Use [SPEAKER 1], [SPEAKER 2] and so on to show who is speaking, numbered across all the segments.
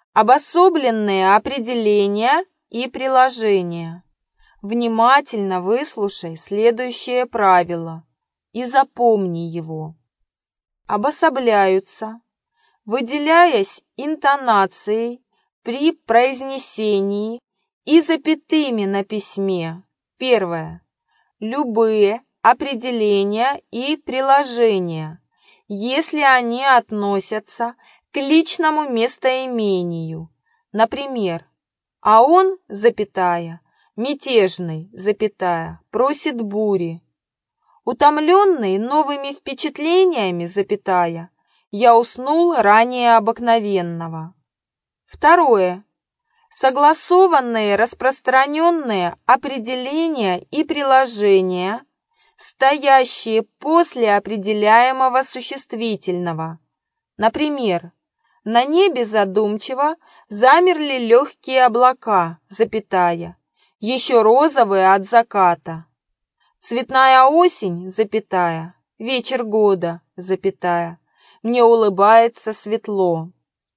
[SPEAKER 1] Обособленные определения и приложения. Внимательно выслушай следующее правило и запомни его. Обособляются, выделяясь интонацией при произнесении и запятыми на письме. Первое. Любые определения и приложения, если они относятся к личному местоимению. Например, а он, запятая, мятежный, запятая, просит бури. Утомленный новыми впечатлениями, запятая, я уснул ранее обыкновенного. Второе. Согласованные распространенные определения и приложения, стоящие после определяемого существительного. Например, на небе задумчиво замерли легкие облака, запятая, еще розовые от заката. Цветная осень, запятая, вечер года, запятая, мне улыбается светло.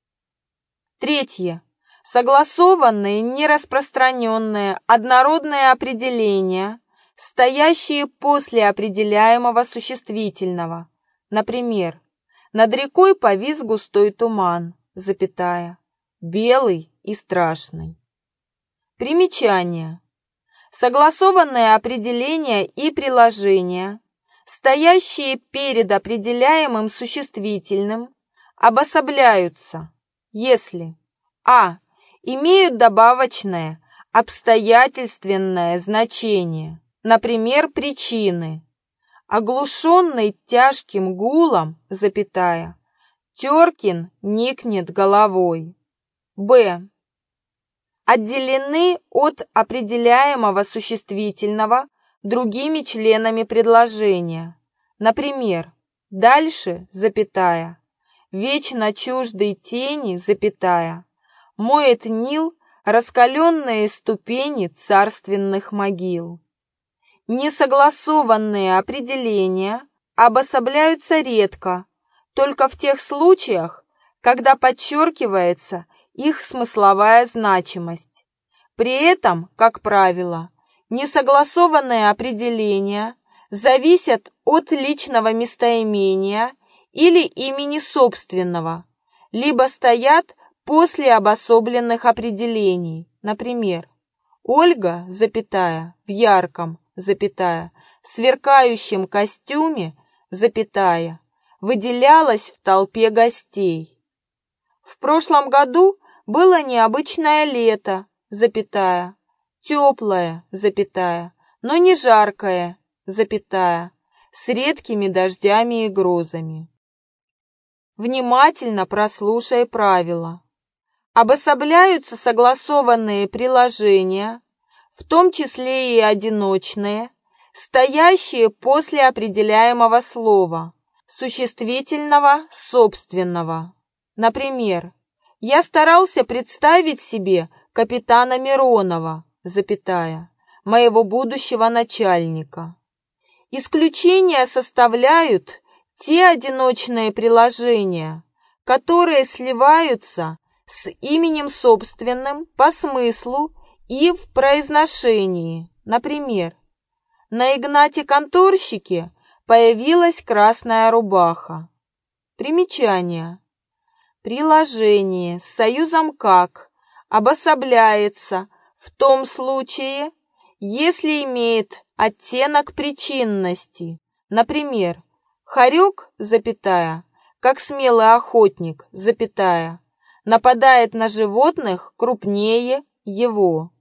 [SPEAKER 1] Третье. Согласованные, нераспространенные, однородные определения, стоящие после определяемого существительного. Например, над рекой повис густой туман, запятая, белый и страшный. Примечание. Согласованные определения и приложения, стоящие перед определяемым существительным, обособляются, если а. имеют добавочное, обстоятельственное значение, например, причины. Оглушенный тяжким гулом, запятая, Теркин никнет головой. Б. Отделены от определяемого существительного другими членами предложения. Например, дальше, запятая, вечно чуждой тени, запятая, моет Нил раскаленные ступени царственных могил. Несогласованные определения обособляются редко, только в тех случаях, когда подчеркивается их смысловая значимость. При этом, как правило, несогласованные определения зависят от личного местоимения или имени собственного, либо стоят после обособленных определений. Например, Ольга, запятая, в ярком, запятая, сверкающем костюме, запятая, выделялась в толпе гостей. В прошлом году было необычное лето, запятая, теплое, запятая, но не жаркое, запятая, с редкими дождями и грозами. Внимательно прослушай правила. Обособляются согласованные приложения, в том числе и одиночные, стоящие после определяемого слова, существительного, собственного. Например, я старался представить себе капитана Миронова, запятая, моего будущего начальника. Исключения составляют те одиночные приложения, которые сливаются с именем собственным по смыслу и в произношении. Например, на Игнате-конторщике появилась красная рубаха. Примечание. Приложение с союзом «как» обособляется в том случае, если имеет оттенок причинности. Например, хорек, запятая, как смелый охотник, запятая, нападает на животных крупнее его.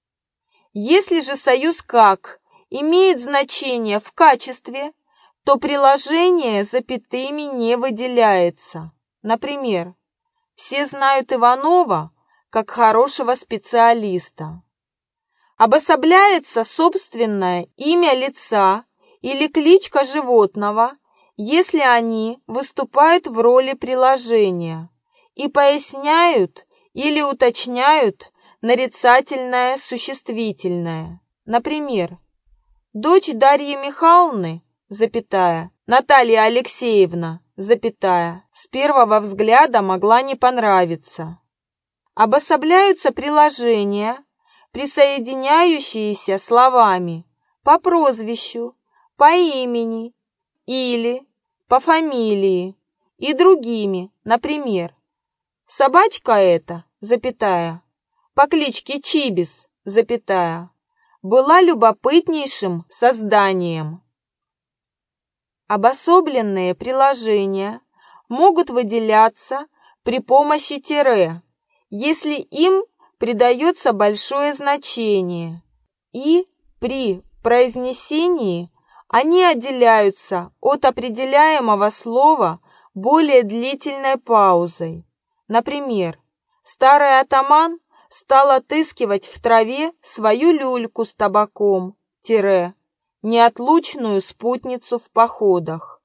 [SPEAKER 1] Если же союз «как» имеет значение в качестве, то приложение запятыми не выделяется. Например, все знают Иванова как хорошего специалиста. Обособляется собственное имя лица или кличка животного, если они выступают в роли приложения и поясняют или уточняют нарицательное существительное. Например, дочь Дарьи Михайловны, запятая, Наталья Алексеевна, запятая, с первого взгляда могла не понравиться. Обособляются приложения, присоединяющиеся словами по прозвищу, по имени или по фамилии и другими, например, собачка эта, запятая, по кличке Чибис, запятая, была любопытнейшим созданием. Обособленные приложения могут выделяться при помощи тире, если им придается большое значение, и при произнесении они отделяются от определяемого слова более длительной паузой. Например, старый атаман стал отыскивать в траве свою люльку с табаком, неотлучную спутницу в походах.